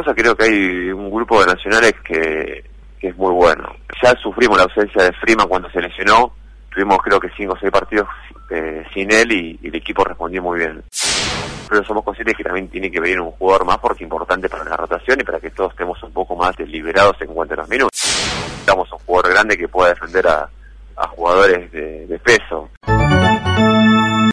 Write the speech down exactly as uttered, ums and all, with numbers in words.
cosas, creo que hay un grupo de nacionales que, que es muy bueno. Ya sufrimos la ausencia de Freeman cuando se lesionó, tuvimos creo que cinco o seis partidos eh, sin él y, y el equipo respondió muy bien. Pero somos conscientes que también tiene que venir un jugador más porque es importante para la rotación y para que todos estemos un poco más liberados en cuanto a los minutos. Necesitamos un jugador grande que pueda defender a, a jugadores de, de peso.